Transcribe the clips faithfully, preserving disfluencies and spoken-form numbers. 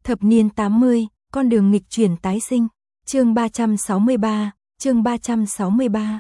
Thập niên tám mươi, con đường nghịch chuyển tái sinh. Chương ba trăm sáu mươi ba, chương ba trăm sáu mươi ba.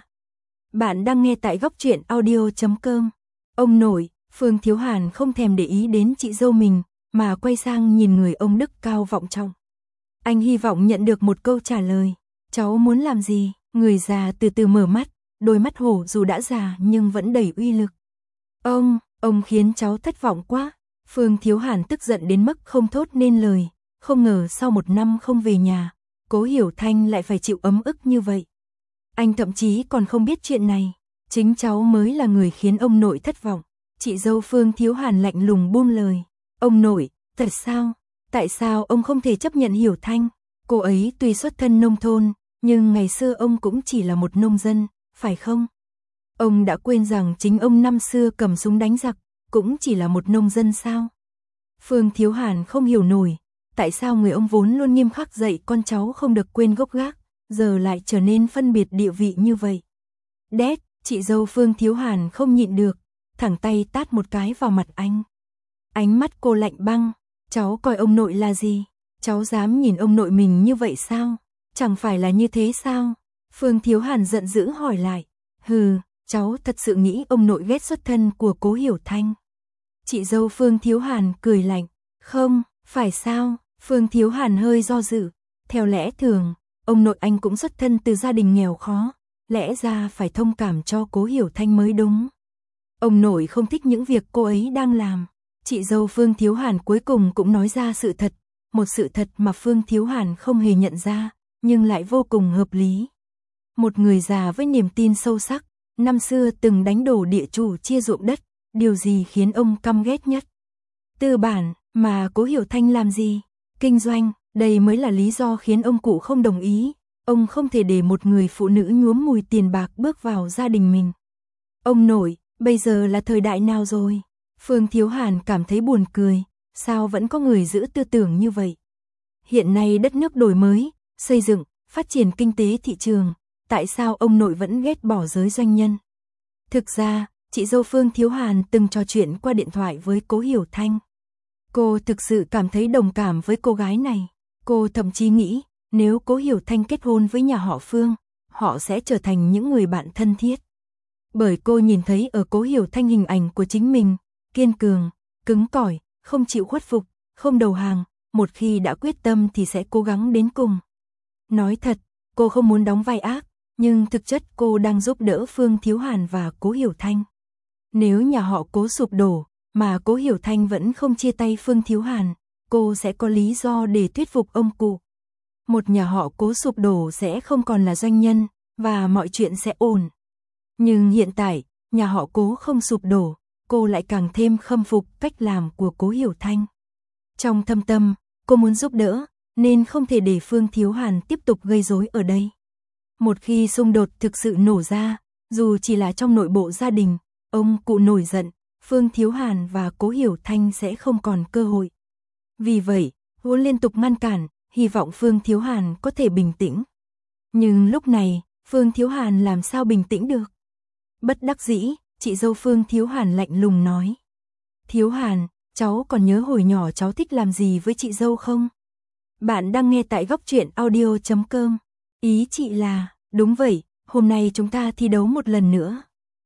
Bạn đang nghe tại góc truyện audio chấm com. Ông nội, Phương Thiếu Hàn không thèm để ý đến chị dâu mình, mà quay sang nhìn người ông đức cao vọng trọng. Anh hy vọng nhận được một câu trả lời. Cháu muốn làm gì? Người già từ từ mở mắt, đôi mắt hổ dù đã già nhưng vẫn đầy uy lực. Ông, ông khiến cháu thất vọng quá. Phương Thiếu Hàn tức giận đến mức không thốt nên lời. Không ngờ sau một năm không về nhà, Cố Hiểu Thanh lại phải chịu ấm ức như vậy. Anh thậm chí còn không biết chuyện này. Chính cháu mới là người khiến ông nội thất vọng. Chị dâu Phương Thiếu Hàn lạnh lùng buông lời. Ông nội, thật sao? Tại sao ông không thể chấp nhận Hiểu Thanh? Cô ấy tuy xuất thân nông thôn, nhưng ngày xưa ông cũng chỉ là một nông dân, phải không? Ông đã quên rằng chính ông năm xưa cầm súng đánh giặc, cũng chỉ là một nông dân sao? Phương Thiếu Hàn không hiểu nổi, tại sao người ông vốn luôn nghiêm khắc dạy con cháu không được quên gốc gác, giờ lại trở nên phân biệt địa vị như vậy. Đét, chị dâu Phương Thiếu Hàn không nhịn được, thẳng tay tát một cái vào mặt anh. Ánh mắt cô lạnh băng, cháu coi ông nội là gì? Cháu dám nhìn ông nội mình như vậy sao? Chẳng phải là như thế sao? Phương Thiếu Hàn giận dữ hỏi lại. Hừ, cháu thật sự nghĩ ông nội ghét xuất thân của Cố Hiểu Thanh. Chị dâu Phương Thiếu Hàn cười lạnh. Không, phải sao? Phương Thiếu Hàn hơi do dự. Theo lẽ thường, ông nội anh cũng xuất thân từ gia đình nghèo khó, lẽ ra phải thông cảm cho Cố Hiểu Thanh mới đúng. Ông nội không thích những việc cô ấy đang làm. Chị dâu Phương Thiếu Hàn cuối cùng cũng nói ra sự thật, một sự thật mà Phương Thiếu Hàn không hề nhận ra, nhưng lại vô cùng hợp lý. Một người già với niềm tin sâu sắc, năm xưa từng đánh đổ địa chủ chia ruộng đất, điều gì khiến ông căm ghét nhất? Tư bản, mà Cố Hiểu Thanh làm gì? Kinh doanh, đây mới là lý do khiến ông cụ không đồng ý. Ông không thể để một người phụ nữ nhuốm mùi tiền bạc bước vào gia đình mình. Ông nội, bây giờ là thời đại nào rồi? Phương Thiếu Hàn cảm thấy buồn cười, sao vẫn có người giữ tư tưởng như vậy? Hiện nay đất nước đổi mới, xây dựng, phát triển kinh tế thị trường, tại sao ông nội vẫn ghét bỏ giới doanh nhân? Thực ra, chị dâu Phương Thiếu Hàn từng trò chuyện qua điện thoại với Cố Hiểu Thanh. Cô thực sự cảm thấy đồng cảm với cô gái này. Cô thậm chí nghĩ, nếu Cố Hiểu Thanh kết hôn với nhà họ Phương, họ sẽ trở thành những người bạn thân thiết. Bởi cô nhìn thấy ở Cố Hiểu Thanh hình ảnh của chính mình, kiên cường, cứng cỏi, không chịu khuất phục, không đầu hàng, một khi đã quyết tâm thì sẽ cố gắng đến cùng. Nói thật, cô không muốn đóng vai ác, nhưng thực chất cô đang giúp đỡ Phương Thiếu Hàn và Cố Hiểu Thanh. Nếu nhà họ Cố sụp đổ, mà Cố Hiểu Thanh vẫn không chia tay Phương Thiếu Hàn, cô sẽ có lý do để thuyết phục ông cụ. Một nhà họ Cố sụp đổ sẽ không còn là doanh nhân, và mọi chuyện sẽ ổn. Nhưng hiện tại, nhà họ Cố không sụp đổ, cô lại càng thêm khâm phục cách làm của Cố Hiểu Thanh. Trong thâm tâm, cô muốn giúp đỡ, nên không thể để Phương Thiếu Hàn tiếp tục gây rối ở đây. Một khi xung đột thực sự nổ ra, dù chỉ là trong nội bộ gia đình, ông cụ nổi giận, Phương Thiếu Hàn và Cố Hiểu Thanh sẽ không còn cơ hội. Vì vậy, cô liên tục ngăn cản, hy vọng Phương Thiếu Hàn có thể bình tĩnh. Nhưng lúc này, Phương Thiếu Hàn làm sao bình tĩnh được? Bất đắc dĩ, chị dâu Phương Thiếu Hàn lạnh lùng nói. Thiếu Hàn, cháu còn nhớ hồi nhỏ cháu thích làm gì với chị dâu không? Bạn đang nghe tại góc truyện audio chấm com. Ý chị là, đúng vậy, hôm nay chúng ta thi đấu một lần nữa.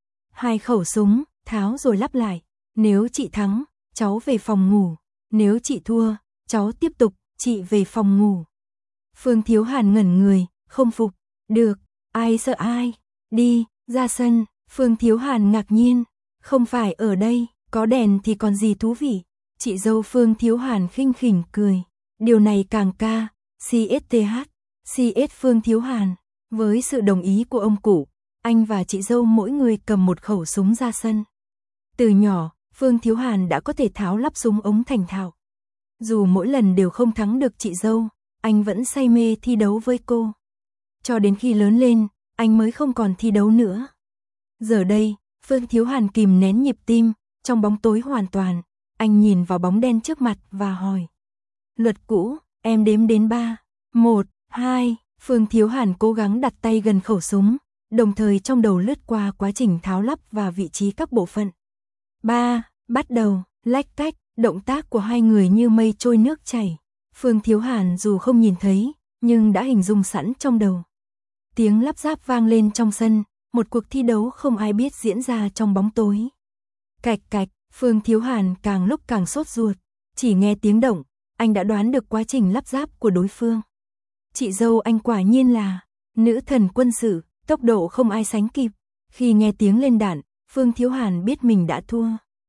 Hai khẩu súng, tháo rồi lắp lại. Nếu chị thắng, cháu về phòng ngủ. Nếu chị thua, cháu tiếp tục, chị về phòng ngủ. Phương Thiếu Hàn ngẩn người, không phục. Được, ai sợ ai? Đi, ra sân. Phương Thiếu Hàn ngạc nhiên. Không phải ở đây, có đèn thì còn gì thú vị. Chị dâu Phương Thiếu Hàn khinh khỉnh cười. Điều này càng ca, xê ét tê hát, xê ét Phương Thiếu Hàn. Với sự đồng ý của ông cụ, anh và chị dâu mỗi người cầm một khẩu súng ra sân. Từ nhỏ, Phương Thiếu Hàn đã có thể tháo lắp súng ống thành thạo. Dù mỗi lần đều không thắng được chị dâu, anh vẫn say mê thi đấu với cô. Cho đến khi lớn lên, anh mới không còn thi đấu nữa. Giờ đây, Phương Thiếu Hàn kìm nén nhịp tim, trong bóng tối hoàn toàn, anh nhìn vào bóng đen trước mặt và hỏi. Luật cũ, em đếm đến ba. Một, hai, Phương Thiếu Hàn cố gắng đặt tay gần khẩu súng, đồng thời trong đầu lướt qua quá trình tháo lắp và vị trí các bộ phận. Ba, bắt đầu, lách cách, động tác của hai người như mây trôi nước chảy. Phương Thiếu Hàn dù không nhìn thấy, nhưng đã hình dung sẵn trong đầu. Tiếng lắp ráp vang lên trong sân, một cuộc thi đấu không ai biết diễn ra trong bóng tối. Cạch cạch, Phương Thiếu Hàn càng lúc càng sốt ruột, chỉ nghe tiếng động, anh đã đoán được quá trình lắp ráp của đối phương. Chị dâu anh quả nhiên là nữ thần quân sự, tốc độ không ai sánh kịp. Khi nghe tiếng lên đạn, Phương Thiếu Hàn biết mình đã thua.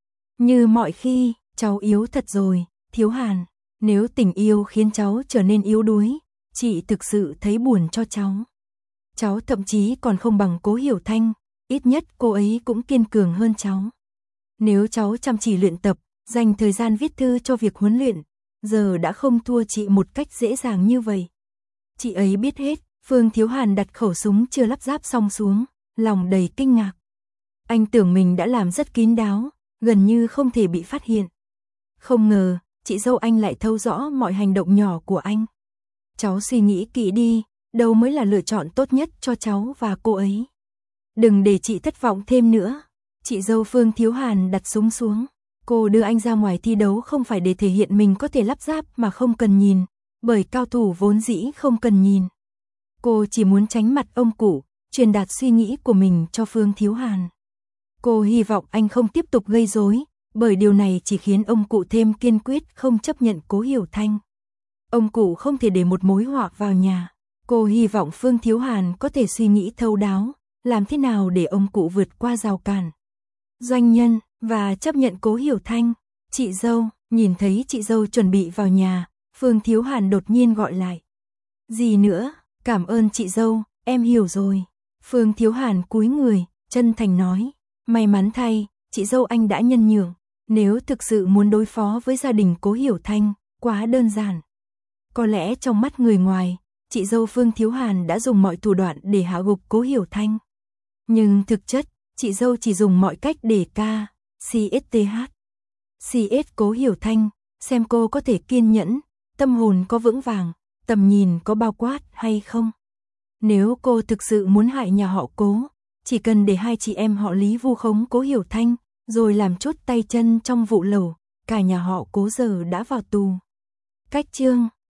Như mọi khi, cháu yếu thật rồi, Thiếu Hàn. Nếu tình yêu khiến cháu trở nên yếu đuối, chị thực sự thấy buồn cho cháu. Cháu thậm chí còn không bằng Cố Hiểu Thanh, ít nhất cô ấy cũng kiên cường hơn cháu. Nếu cháu chăm chỉ luyện tập, dành thời gian viết thư cho việc huấn luyện, giờ đã không thua chị một cách dễ dàng như vậy. Chị ấy biết hết. Phương Thiếu Hàn đặt khẩu súng chưa lắp ráp xong xuống, lòng đầy kinh ngạc. Anh tưởng mình đã làm rất kín đáo, gần như không thể bị phát hiện. Không ngờ, chị dâu anh lại thấu rõ mọi hành động nhỏ của anh. Cháu suy nghĩ kỹ đi, đâu mới là lựa chọn tốt nhất cho cháu và cô ấy. Đừng để chị thất vọng thêm nữa. Chị dâu Phương Thiếu Hàn đặt súng xuống. Cô đưa anh ra ngoài thi đấu không phải để thể hiện mình có thể lắp ráp mà không cần nhìn, bởi cao thủ vốn dĩ không cần nhìn. Cô chỉ muốn tránh mặt ông cụ, truyền đạt suy nghĩ của mình cho Phương Thiếu Hàn. Cô hy vọng anh không tiếp tục gây rối, bởi điều này chỉ khiến ông cụ thêm kiên quyết không chấp nhận Cố Hiểu Thanh. Ông cụ không thể để một mối họa vào nhà. Cô hy vọng Phương Thiếu Hàn có thể suy nghĩ thấu đáo, làm thế nào để ông cụ vượt qua rào cản doanh nhân và chấp nhận Cố Hiểu Thanh. Chị dâu, nhìn thấy chị dâu chuẩn bị vào nhà, Phương Thiếu Hàn đột nhiên gọi lại. Gì nữa? Cảm ơn chị dâu, em hiểu rồi. Phương Thiếu Hàn cúi người, chân thành nói. May mắn thay, chị dâu anh đã nhân nhượng. Nếu thực sự muốn đối phó với gia đình Cố Hiểu Thanh, quá đơn giản. Có lẽ trong mắt người ngoài, chị dâu Phương Thiếu Hàn đã dùng mọi thủ đoạn để hạ gục Cố Hiểu Thanh. Nhưng thực chất, chị dâu chỉ dùng mọi cách để ca, xê ét tê hát. xê ét Cố Hiểu Thanh, xem cô có thể kiên nhẫn, tâm hồn có vững vàng, tầm nhìn có bao quát hay không. Nếu cô thực sự muốn hại nhà họ Cố, chỉ cần để hai chị em họ Lý vu khống Cố Hiểu Thanh, rồi làm chốt tay chân trong vụ lầu, cả nhà họ Cố giờ đã vào tù. Cách chương